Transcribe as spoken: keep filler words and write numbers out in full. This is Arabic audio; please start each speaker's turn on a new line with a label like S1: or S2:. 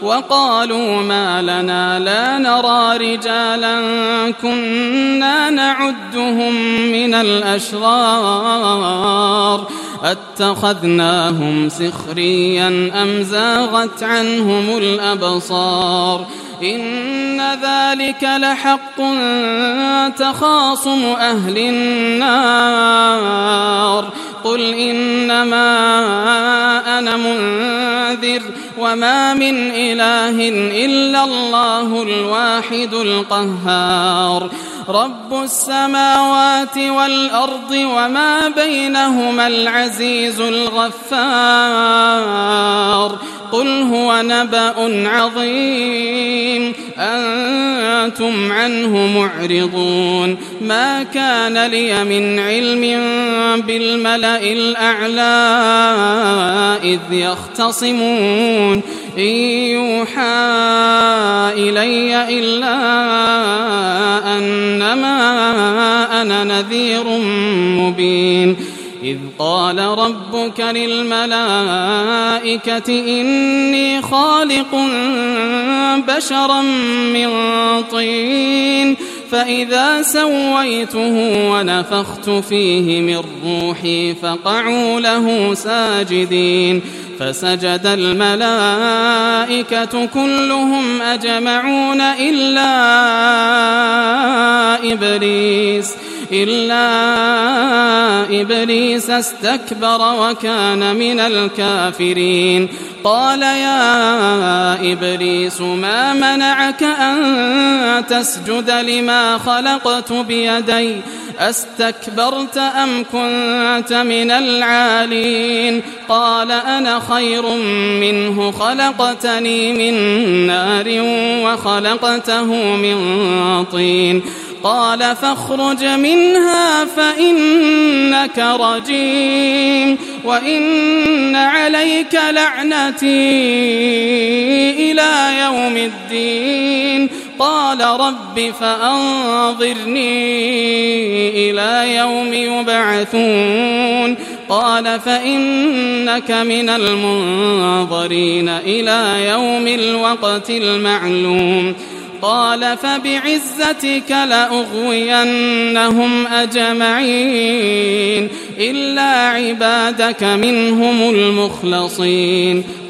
S1: وقالوا ما لنا لا نرى رجالا كنا نعدهم من الأشرار أتخذناهم سخريا أم زاغت عنهم الأبصار إن ذلك لحق تخاصم أهل النار قل إنما أنا منذر وما من إله إلا الله الواحد القهار رب السماوات والأرض وما بينهما العزيز الغفار قل هو نبأ عظيم أنتم عنه معرضون ما كان لي من علم بالملأ الأعلى إذ يختصمون إن يوحى إلي إلا أنما أنا نذير مبين إذ قال ربك للملائكة إني خالق بشرا من طين فإذا سويته ونفخت فيه من روحي فقعوا له ساجدين فسجد الملائكة كلهم أجمعون إلا إبليس إلا إبليس استكبر وكان من الكافرين قال يا إبليس ما منعك أن تسجد لما خلقت بيدي أستكبرت أم كنت من العالين قال أنا خير منه خلقتني من نار وخلقته من طين قال فاخرج منها فإنك رجيم وإن عليك لعنتي إلى يوم الدين قال رب فأنظرني إلى يوم يبعثون قال فإنك من المنظرين إلى يوم الوقت المعلوم قال فبعزتك لأغوينهم أجمعين إلا عبادك منهم المخلصين